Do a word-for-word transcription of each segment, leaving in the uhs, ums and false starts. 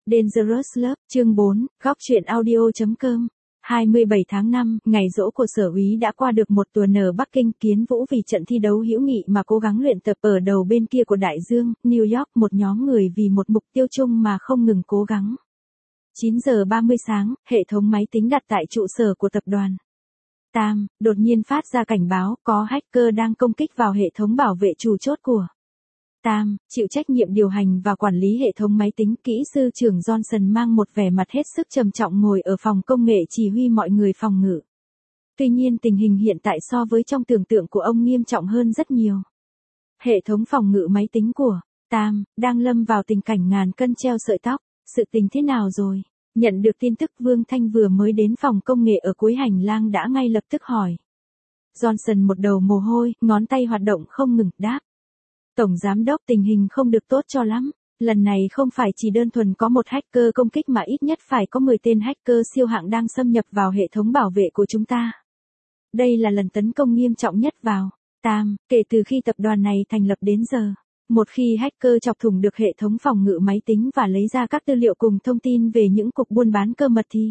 Dangerous Love, chương bốn, góc truyện audio.com. hai mươi bảy tháng năm, ngày giỗ của Sở Úy đã qua được một tuần ở Bắc Kinh. Kiến Vũ vì trận thi đấu hữu nghị mà cố gắng luyện tập ở đầu bên kia của đại dương, New York, một nhóm người vì một mục tiêu chung mà không ngừng cố gắng. chín giờ ba mươi sáng, hệ thống máy tính đặt tại trụ sở của tập đoàn Tam, đột nhiên phát ra cảnh báo có hacker đang công kích vào hệ thống bảo vệ chủ chốt của Tam, chịu trách nhiệm điều hành và quản lý hệ thống máy tính. Kỹ sư trưởng Johnson mang một vẻ mặt hết sức trầm trọng ngồi ở phòng công nghệ chỉ huy mọi người phòng ngự. Tuy nhiên tình hình hiện tại so với trong tưởng tượng của ông nghiêm trọng hơn rất nhiều. Hệ thống phòng ngự máy tính của Tam đang lâm vào tình cảnh ngàn cân treo sợi tóc. Sự tình thế nào rồi? Nhận được tin tức, Vương Thanh vừa mới đến phòng công nghệ ở cuối hành lang đã ngay lập tức hỏi. Johnson một đầu mồ hôi, ngón tay hoạt động không ngừng, đáp. Tổng giám đốc, tình hình không được tốt cho lắm. Lần này không phải chỉ đơn thuần có một hacker công kích mà ít nhất phải có mười tên hacker siêu hạng đang xâm nhập vào hệ thống bảo vệ của chúng ta. Đây là lần tấn công nghiêm trọng nhất vào Tam, kể từ khi tập đoàn này thành lập đến giờ. Một khi hacker chọc thủng được hệ thống phòng ngự máy tính và lấy ra các tư liệu cùng thông tin về những cuộc buôn bán cơ mật thì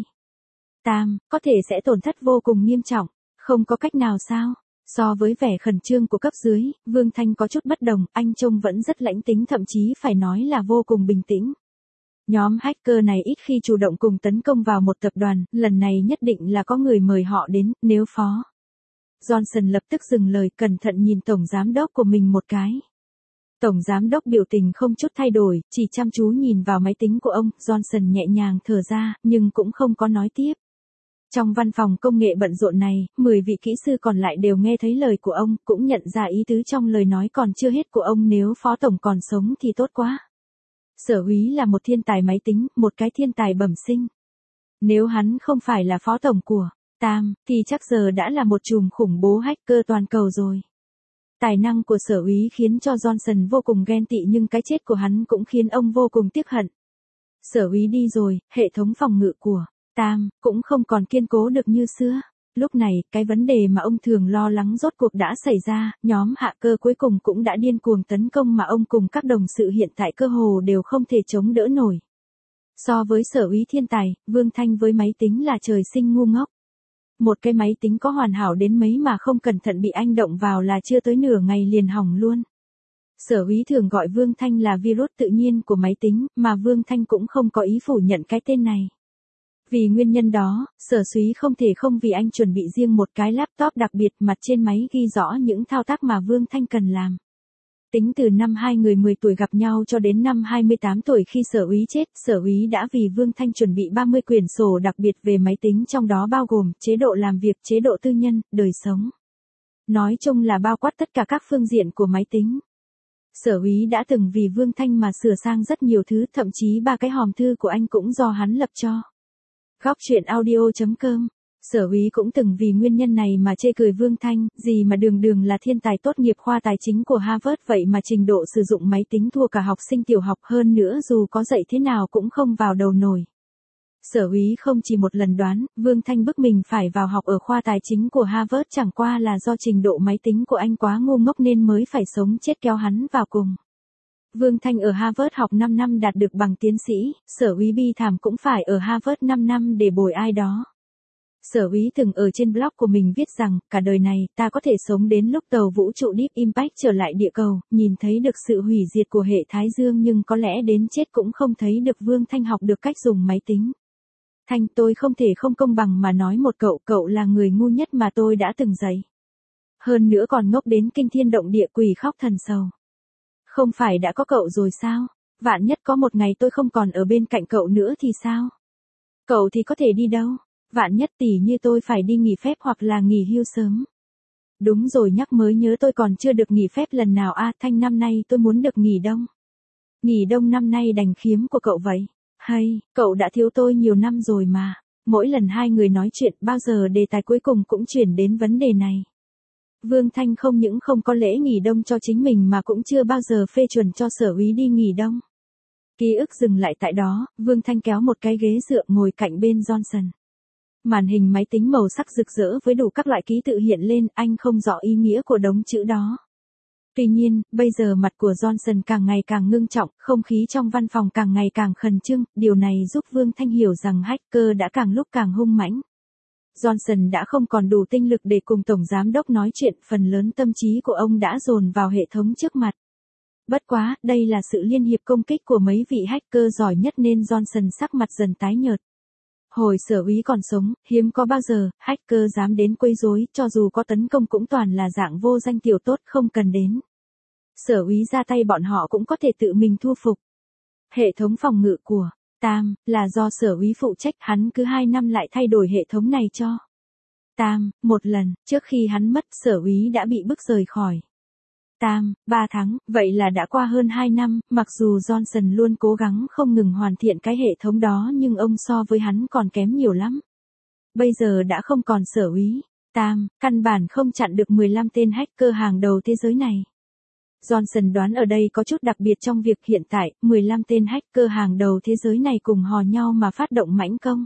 Tam, có thể sẽ tổn thất vô cùng nghiêm trọng. Không có cách nào sao? So với vẻ khẩn trương của cấp dưới, Vương Thanh có chút bất đồng, anh trông vẫn rất lãnh tính, thậm chí phải nói là vô cùng bình tĩnh. Nhóm hacker này ít khi chủ động cùng tấn công vào một tập đoàn, lần này nhất định là có người mời họ đến, nếu phó. Johnson lập tức dừng lời, cẩn thận nhìn tổng giám đốc của mình một cái. Tổng giám đốc biểu tình không chút thay đổi, chỉ chăm chú nhìn vào máy tính của ông. Johnson nhẹ nhàng thở ra, nhưng cũng không có nói tiếp. Trong văn phòng công nghệ bận rộn này, mười vị kỹ sư còn lại đều nghe thấy lời của ông, cũng nhận ra ý tứ trong lời nói còn chưa hết của ông. Nếu phó tổng còn sống thì tốt quá. Sở Úy là một thiên tài máy tính, một cái thiên tài bẩm sinh. Nếu hắn không phải là phó tổng của Tam, thì chắc giờ đã là một chùm khủng bố hacker toàn cầu rồi. Tài năng của Sở Úy khiến cho Johnson vô cùng ghen tị, nhưng cái chết của hắn cũng khiến ông vô cùng tiếc hận. Sở Úy đi rồi, hệ thống phòng ngự của Tam cũng không còn kiên cố được như xưa. Lúc này, cái vấn đề mà ông thường lo lắng rốt cuộc đã xảy ra, nhóm hacker cuối cùng cũng đã điên cuồng tấn công mà ông cùng các đồng sự hiện tại cơ hồ đều không thể chống đỡ nổi. So với Sở Úy thiên tài, Vương Thanh với máy tính là trời sinh ngu ngốc. Một cái máy tính có hoàn hảo đến mấy mà không cẩn thận bị anh động vào là chưa tới nửa ngày liền hỏng luôn. Sở Úy thường gọi Vương Thanh là virus tự nhiên của máy tính, mà Vương Thanh cũng không có ý phủ nhận cái tên này. Vì nguyên nhân đó, Sở Úy không thể không vì anh chuẩn bị riêng một cái laptop đặc biệt, mặt trên máy ghi rõ những thao tác mà Vương Thanh cần làm. Tính từ năm hai người mười tuổi gặp nhau cho đến năm hai mươi tám tuổi khi Sở Úy chết, Sở Úy đã vì Vương Thanh chuẩn bị ba mươi quyển sổ đặc biệt về máy tính, trong đó bao gồm chế độ làm việc, chế độ tư nhân, đời sống. Nói chung là bao quát tất cả các phương diện của máy tính. Sở Úy đã từng vì Vương Thanh mà sửa sang rất nhiều thứ, thậm chí ba cái hòm thư của anh cũng do hắn lập cho. Góc truyện audio.com. Sở Úy cũng từng vì nguyên nhân này mà chê cười Vương Thanh, gì mà đường đường là thiên tài tốt nghiệp khoa tài chính của Harvard vậy mà trình độ sử dụng máy tính thua cả học sinh tiểu học, hơn nữa dù có dạy thế nào cũng không vào đầu nổi. Sở Úy không chỉ một lần đoán, Vương Thanh bức mình phải vào học ở khoa tài chính của Harvard, chẳng qua là do trình độ máy tính của anh quá ngu ngốc nên mới phải sống chết kéo hắn vào cùng. Vương Thanh ở Harvard học năm năm đạt được bằng tiến sĩ, Sở Úy bi thảm cũng phải ở Harvard năm năm để bồi ai đó. Sở Úy từng ở trên blog của mình viết rằng, cả đời này, ta có thể sống đến lúc tàu vũ trụ Deep Impact trở lại địa cầu, nhìn thấy được sự hủy diệt của hệ Thái Dương, nhưng có lẽ đến chết cũng không thấy được Vương Thanh học được cách dùng máy tính. Thanh, tôi không thể không công bằng mà nói một cậu, cậu là người ngu nhất mà tôi đã từng dạy. Hơn nữa còn ngốc đến kinh thiên động địa, quỷ khóc thần sầu. Không phải đã có cậu rồi sao? Vạn nhất có một ngày tôi không còn ở bên cạnh cậu nữa thì sao? Cậu thì có thể đi đâu? Vạn nhất tỉ như tôi phải đi nghỉ phép hoặc là nghỉ hưu sớm. Đúng rồi, nhắc mới nhớ tôi còn chưa được nghỉ phép lần nào a. À, Thanh, năm nay tôi muốn được nghỉ đông. Nghỉ đông năm nay đành khiếm của cậu vậy. Hay, cậu đã thiếu tôi nhiều năm rồi mà. Mỗi lần hai người nói chuyện, bao giờ đề tài cuối cùng cũng chuyển đến vấn đề này. Vương Thanh không những không có lễ nghỉ đông cho chính mình mà cũng chưa bao giờ phê chuẩn cho Sở Úy đi nghỉ đông. Ký ức dừng lại tại đó, Vương Thanh kéo một cái ghế dựa ngồi cạnh bên Johnson. Màn hình máy tính màu sắc rực rỡ với đủ các loại ký tự hiện lên, anh không rõ ý nghĩa của đống chữ đó. Tuy nhiên, bây giờ mặt của Johnson càng ngày càng ngưng trọng, không khí trong văn phòng càng ngày càng khẩn trương, điều này giúp Vương Thanh hiểu rằng hacker đã càng lúc càng hung mãnh. Johnson đã không còn đủ tinh lực để cùng Tổng Giám đốc nói chuyện, phần lớn tâm trí của ông đã dồn vào hệ thống trước mặt. Bất quá, đây là sự liên hiệp công kích của mấy vị hacker giỏi nhất nên Johnson sắc mặt dần tái nhợt. Hồi Sở úy còn sống, hiếm có bao giờ, hacker dám đến quấy rối, cho dù có tấn công cũng toàn là dạng vô danh tiểu tốt không cần đến. Sở úy ra tay bọn họ cũng có thể tự mình thu phục. Hệ thống phòng ngự của Tam, là do Sở úy phụ trách, hắn cứ hai năm lại thay đổi hệ thống này cho Tam, một lần, trước khi hắn mất Sở úy đã bị bức rời khỏi Tam, ba tháng, vậy là đã qua hơn hai năm, mặc dù Johnson luôn cố gắng không ngừng hoàn thiện cái hệ thống đó nhưng ông so với hắn còn kém nhiều lắm. Bây giờ đã không còn Sở úy Tam, căn bản không chặn được mười lăm tên hacker hàng đầu thế giới này. Johnson đoán ở đây có chút đặc biệt trong việc hiện tại, mười lăm tên hacker hàng đầu thế giới này cùng hò nhau mà phát động mãnh công.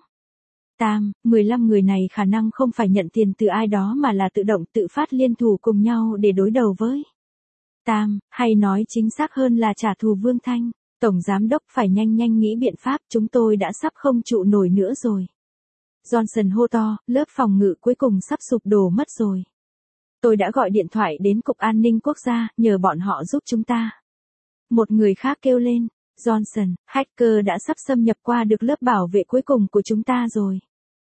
Tam, mười lăm người này khả năng không phải nhận tiền từ ai đó mà là tự động tự phát liên thủ cùng nhau để đối đầu với Tam, hay nói chính xác hơn là trả thù Vương Thanh. Tổng Giám đốc phải nhanh nhanh nghĩ biện pháp, chúng tôi đã sắp không trụ nổi nữa rồi. Johnson hô to, lớp phòng ngự cuối cùng sắp sụp đổ mất rồi. Tôi đã gọi điện thoại đến Cục An ninh Quốc gia, nhờ bọn họ giúp chúng ta. Một người khác kêu lên, Johnson, hacker đã sắp xâm nhập qua được lớp bảo vệ cuối cùng của chúng ta rồi.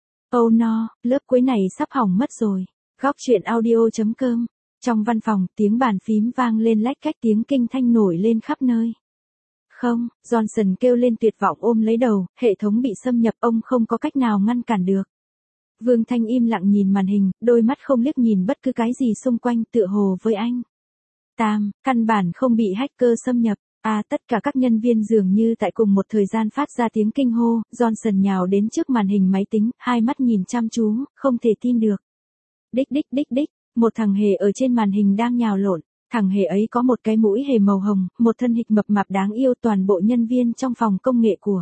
Oh no, lớp cuối này sắp hỏng mất rồi. Góc truyện audio chấm com. Trong văn phòng, tiếng bàn phím vang lên lách cách, tiếng kinh thanh nổi lên khắp nơi. Không, Johnson kêu lên tuyệt vọng ôm lấy đầu, hệ thống bị xâm nhập, ông không có cách nào ngăn cản được. Vương Thanh im lặng nhìn màn hình, đôi mắt không liếc nhìn bất cứ cái gì xung quanh, tựa hồ với anh. Tam, căn bản không bị hacker xâm nhập. À, tất cả các nhân viên dường như tại cùng một thời gian phát ra tiếng kinh hô, Johnson nhào đến trước màn hình máy tính, hai mắt nhìn chăm chú, không thể tin được. Đích đích đích đích, một thằng hề ở trên màn hình đang nhào lộn, thằng hề ấy có một cái mũi hề màu hồng, một thân hình mập mạp đáng yêu, toàn bộ nhân viên trong phòng công nghệ của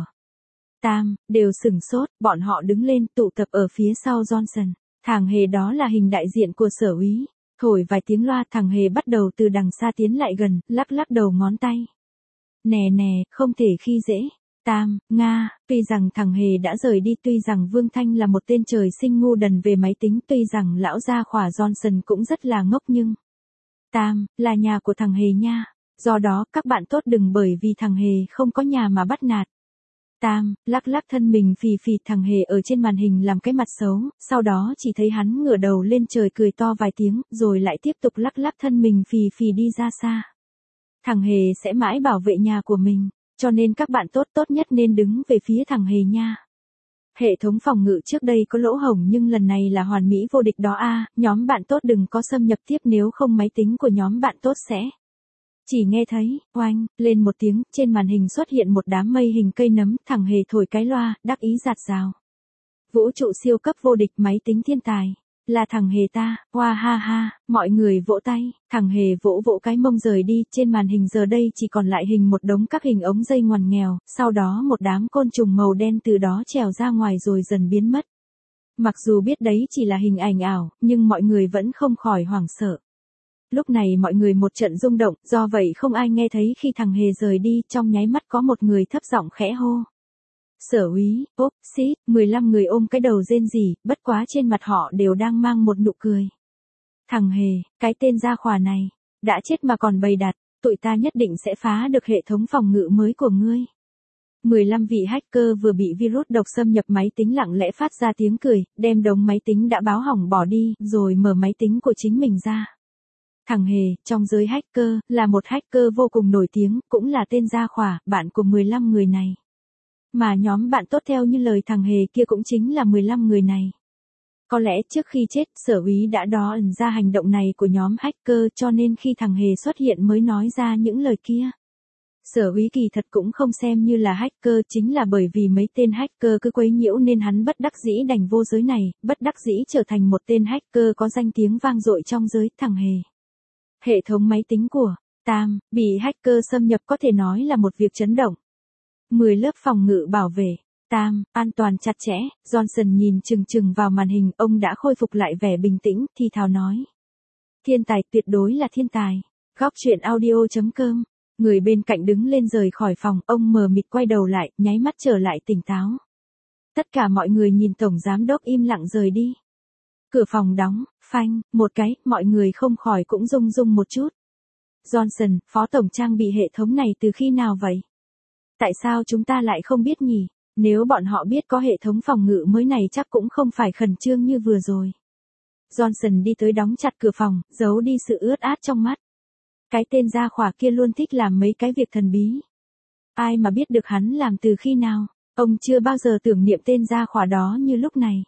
Tam, đều sửng sốt, bọn họ đứng lên tụ tập ở phía sau Johnson. Thằng hề đó là hình đại diện của Sở úy. Thổi vài tiếng loa, thằng hề bắt đầu từ đằng xa tiến lại gần, lắc lắc đầu ngón tay. Nè nè, không thể khi dễ. Tam, Nga, tuy rằng thằng hề đã rời đi, tuy rằng Vương Thanh là một tên trời sinh ngu đần về máy tính, tuy rằng lão gia khỏa Johnson cũng rất là ngốc nhưng Tam, là nhà của thằng hề nha. Do đó, các bạn tốt đừng bởi vì thằng hề không có nhà mà bắt nạt. Tam, lắc lắc thân mình phì phì, thằng hề ở trên màn hình làm cái mặt xấu, sau đó chỉ thấy hắn ngửa đầu lên trời cười to vài tiếng, rồi lại tiếp tục lắc lắc thân mình phì phì đi ra xa. Thằng hề sẽ mãi bảo vệ nhà của mình, cho nên các bạn tốt tốt nhất nên đứng về phía thằng hề nha. Hệ thống phòng ngự trước đây có lỗ hổng nhưng lần này là hoàn mỹ vô địch đó a, nhóm bạn tốt đừng có xâm nhập tiếp, nếu không máy tính của nhóm bạn tốt sẽ. Chỉ nghe thấy, oanh, lên một tiếng, trên màn hình xuất hiện một đám mây hình cây nấm, thằng hề thổi cái loa, đắc ý rạt rào. Vũ trụ siêu cấp vô địch, máy tính thiên tài. Là thằng hề ta, hoa ha ha, mọi người vỗ tay, thằng hề vỗ vỗ cái mông rời đi, trên màn hình giờ đây chỉ còn lại hình một đống các hình ống dây ngoằn nghèo, sau đó một đám côn trùng màu đen từ đó trèo ra ngoài rồi dần biến mất. Mặc dù biết đấy chỉ là hình ảnh ảo, nhưng mọi người vẫn không khỏi hoảng sợ. Lúc này mọi người một trận rung động, do vậy không ai nghe thấy khi thằng hề rời đi, trong nháy mắt có một người thấp giọng khẽ hô. Sở úy, ốp, xít, mười lăm người ôm cái đầu rên rỉ, bất quá trên mặt họ đều đang mang một nụ cười. Thằng hề, cái tên gia khỏa này, đã chết mà còn bày đặt, tụi ta nhất định sẽ phá được hệ thống phòng ngự mới của ngươi. mười lăm vị hacker vừa bị virus độc xâm nhập máy tính lặng lẽ phát ra tiếng cười, đem đống máy tính đã báo hỏng bỏ đi, rồi mở máy tính của chính mình ra. Thằng hề, trong giới hacker, là một hacker vô cùng nổi tiếng, cũng là tên gia khỏa, bạn của mười lăm người này. Mà nhóm bạn tốt theo như lời thằng hề kia cũng chính là mười lăm người này. Có lẽ trước khi chết, Sở úy đã đo ẩn ra hành động này của nhóm hacker, cho nên khi thằng hề xuất hiện mới nói ra những lời kia. Sở úy kỳ thật cũng không xem như là hacker, chính là bởi vì mấy tên hacker cứ quấy nhiễu nên hắn bất đắc dĩ đành vô giới này, bất đắc dĩ trở thành một tên hacker có danh tiếng vang dội trong giới. Thằng hề. Hệ thống máy tính của Tam bị hacker xâm nhập có thể nói là một việc chấn động. mười lớp phòng ngự bảo vệ Tam an toàn chặt chẽ. Johnson nhìn chừng chừng vào màn hình, ông đã khôi phục lại vẻ bình tĩnh, thì thào nói. Thiên tài, tuyệt đối là thiên tài. Góc chuyện audio chấm com. Người bên cạnh đứng lên rời khỏi phòng, ông mờ mịt quay đầu lại, nháy mắt trở lại tỉnh táo. Tất cả mọi người nhìn tổng giám đốc im lặng rời đi. Cửa phòng đóng, phanh, một cái, mọi người không khỏi cũng rung rung một chút. Johnson, phó tổng trang bị hệ thống này từ khi nào vậy? Tại sao chúng ta lại không biết nhỉ? Nếu bọn họ biết có hệ thống phòng ngự mới này chắc cũng không phải khẩn trương như vừa rồi. Johnson đi tới đóng chặt cửa phòng, giấu đi sự ướt át trong mắt. Cái tên gia khỏa kia luôn thích làm mấy cái việc thần bí. Ai mà biết được hắn làm từ khi nào, ông chưa bao giờ tưởng niệm tên gia khỏa đó như lúc này.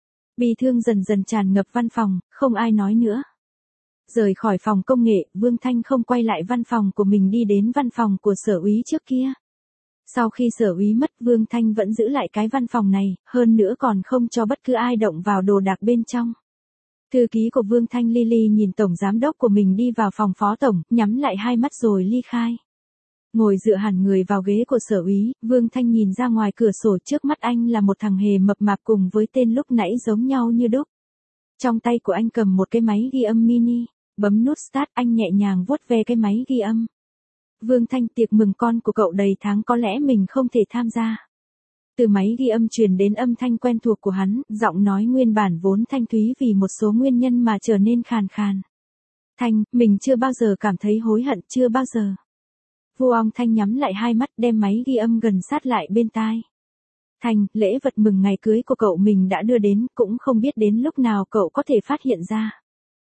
Bi thương dần dần tràn ngập văn phòng, không ai nói nữa. Rời khỏi phòng công nghệ, Vương Thanh không quay lại văn phòng của mình đi đến văn phòng của sở úy trước kia. Sau khi sở úy mất, Vương Thanh vẫn giữ lại cái văn phòng này, hơn nữa còn không cho bất cứ ai động vào đồ đạc bên trong. Thư ký của Vương Thanh Lily nhìn tổng giám đốc của mình đi vào phòng phó tổng, nhắm lại hai mắt rồi ly khai. Ngồi dựa hẳn người vào ghế của sở úy, Vương Thanh nhìn ra ngoài cửa sổ, trước mắt anh là một thằng hề mập mạp cùng với tên lúc nãy giống nhau như đúc. Trong tay của anh cầm một cái máy ghi âm mini, bấm nút start, anh nhẹ nhàng vuốt ve cái máy ghi âm. Vương Thanh, tiệc mừng con của cậu đầy tháng có lẽ mình không thể tham gia. Từ máy ghi âm truyền đến âm thanh quen thuộc của hắn, giọng nói nguyên bản vốn thanh thúy vì một số nguyên nhân mà trở nên khàn khàn. Thanh, mình chưa bao giờ cảm thấy hối hận, chưa bao giờ. Vuong Thanh nhắm lại hai mắt, đem máy ghi âm gần sát lại bên tai. Thanh, lễ vật mừng ngày cưới của cậu mình đã đưa đến, cũng không biết đến lúc nào cậu có thể phát hiện ra.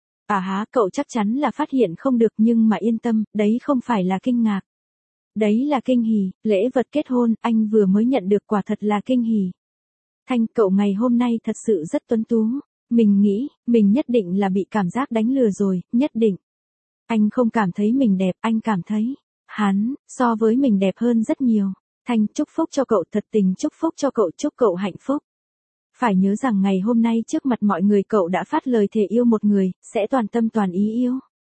À há, cậu chắc chắn là phát hiện không được, nhưng mà yên tâm, đấy không phải là kinh ngạc. Đấy là kinh hỉ, lễ vật kết hôn, anh vừa mới nhận được, quả thật là kinh hỉ. Thanh, cậu ngày hôm nay thật sự rất tuấn tú. Mình nghĩ, mình nhất định là bị cảm giác đánh lừa rồi, nhất định. Anh không cảm thấy mình đẹp, anh cảm thấy, hắn, so với mình đẹp hơn rất nhiều. Thanh, chúc phúc cho cậu, thật tình chúc phúc cho cậu, chúc cậu hạnh phúc. Phải nhớ rằng ngày hôm nay trước mặt mọi người cậu đã phát lời thề yêu một người, sẽ toàn tâm toàn ý yêu.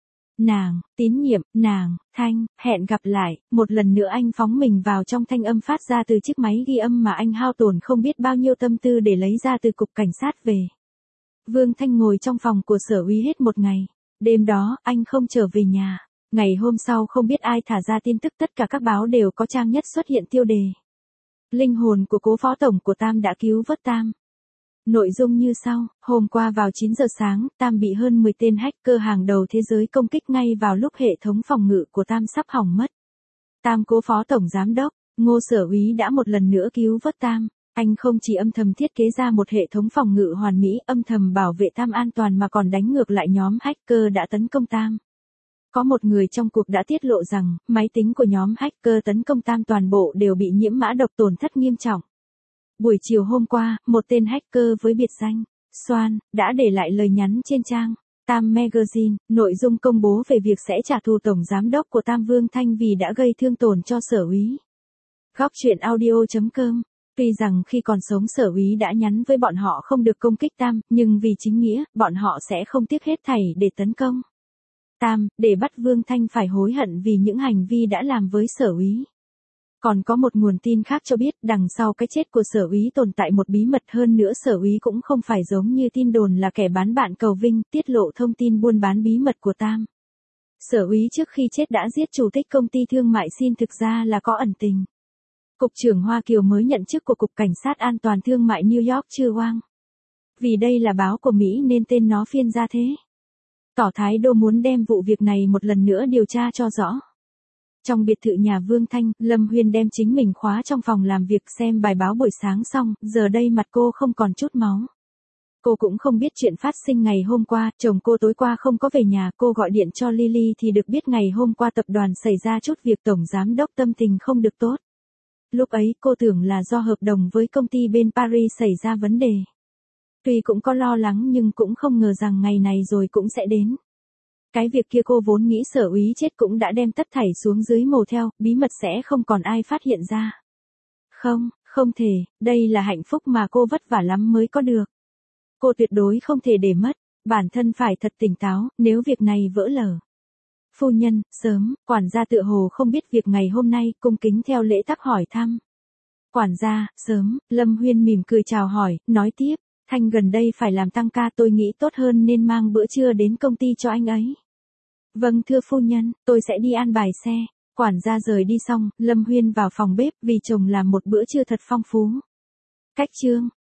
Nàng, tín nhiệm, nàng, Thanh, hẹn gặp lại, một lần nữa anh phóng mình vào trong thanh âm phát ra từ chiếc máy ghi âm mà anh hao tổn không biết bao nhiêu tâm tư để lấy ra từ cục cảnh sát về. Vương Thanh ngồi trong phòng của sở úy hết một ngày. Đêm đó, anh không trở về nhà. Ngày hôm sau không biết ai thả ra tin tức, tất cả các báo đều có trang nhất xuất hiện tiêu đề. Linh hồn của cố phó tổng của Tam đã cứu vớt Tam. Nội dung như sau, hôm qua vào chín giờ sáng, Tam bị hơn mười tên hacker hàng đầu thế giới công kích ngay vào lúc hệ thống phòng ngự của Tam sắp hỏng mất. Tam cố phó tổng giám đốc, Ngô sở úy đã một lần nữa cứu vớt Tam. Anh không chỉ âm thầm thiết kế ra một hệ thống phòng ngự hoàn mỹ, âm thầm bảo vệ Tam an toàn mà còn đánh ngược lại nhóm hacker đã tấn công Tam. Có một người trong cuộc đã tiết lộ rằng, máy tính của nhóm hacker tấn công Tam toàn bộ đều bị nhiễm mã độc, tổn thất nghiêm trọng. Buổi chiều hôm qua, một tên hacker với biệt danh Swan đã để lại lời nhắn trên trang Tam Magazine, nội dung công bố về việc sẽ trả thù tổng giám đốc của Tam Vương Thanh vì đã gây thương tổn cho sở úy. Góc chuyện audio chấm com. Tuy rằng khi còn sống sở úy đã nhắn với bọn họ không được công kích Tam, nhưng vì chính nghĩa, bọn họ sẽ không tiếc hết thảy để tấn công Tam, để bắt Vương Thanh phải hối hận vì những hành vi đã làm với sở úy. Còn có một nguồn tin khác cho biết, đằng sau cái chết của sở úy tồn tại một bí mật, hơn nữa sở úy cũng không phải giống như tin đồn là kẻ bán bạn cầu vinh, tiết lộ thông tin buôn bán bí mật của Tam. Sở úy trước khi chết đã giết chủ tịch công ty thương mại Xin, thực ra là có ẩn tình. Cục trưởng Hoa Kiều mới nhận chức của Cục Cảnh sát An toàn Thương mại New York chưa oang. Vì đây là báo của Mỹ nên tên nó phiên ra thế. Tỏ thái độ muốn đem vụ việc này một lần nữa điều tra cho rõ. Trong biệt thự nhà Vương Thanh, Lâm Huyên đem chính mình khóa trong phòng làm việc xem bài báo buổi sáng xong, giờ đây mặt cô không còn chút máu. Cô cũng không biết chuyện phát sinh ngày hôm qua, chồng cô tối qua không có về nhà, cô gọi điện cho Lily thì được biết ngày hôm qua tập đoàn xảy ra chút việc, tổng giám đốc tâm tình không được tốt. Lúc ấy cô tưởng là do hợp đồng với công ty bên Paris xảy ra vấn đề. Tuy cũng có lo lắng nhưng cũng không ngờ rằng ngày này rồi cũng sẽ đến. Cái việc kia cô vốn nghĩ sở úy chết cũng đã đem tất thảy xuống dưới mồ theo, bí mật sẽ không còn ai phát hiện ra. Không, không thể, đây là hạnh phúc mà cô vất vả lắm mới có được. Cô tuyệt đối không thể để mất, bản thân phải thật tỉnh táo, nếu việc này vỡ lở. Phu nhân, sớm, quản gia tựa hồ không biết việc ngày hôm nay, cung kính theo lễ tắc hỏi thăm. Quản gia, sớm, Lâm Huyên mỉm cười chào hỏi, nói tiếp. Thanh gần đây phải làm tăng ca, tôi nghĩ tốt hơn nên mang bữa trưa đến công ty cho anh ấy. Vâng thưa phu nhân, tôi sẽ đi an bài xe. Quản gia rời đi xong, Lâm Huyên vào phòng bếp vì chồng làm một bữa trưa thật phong phú. Khách trương,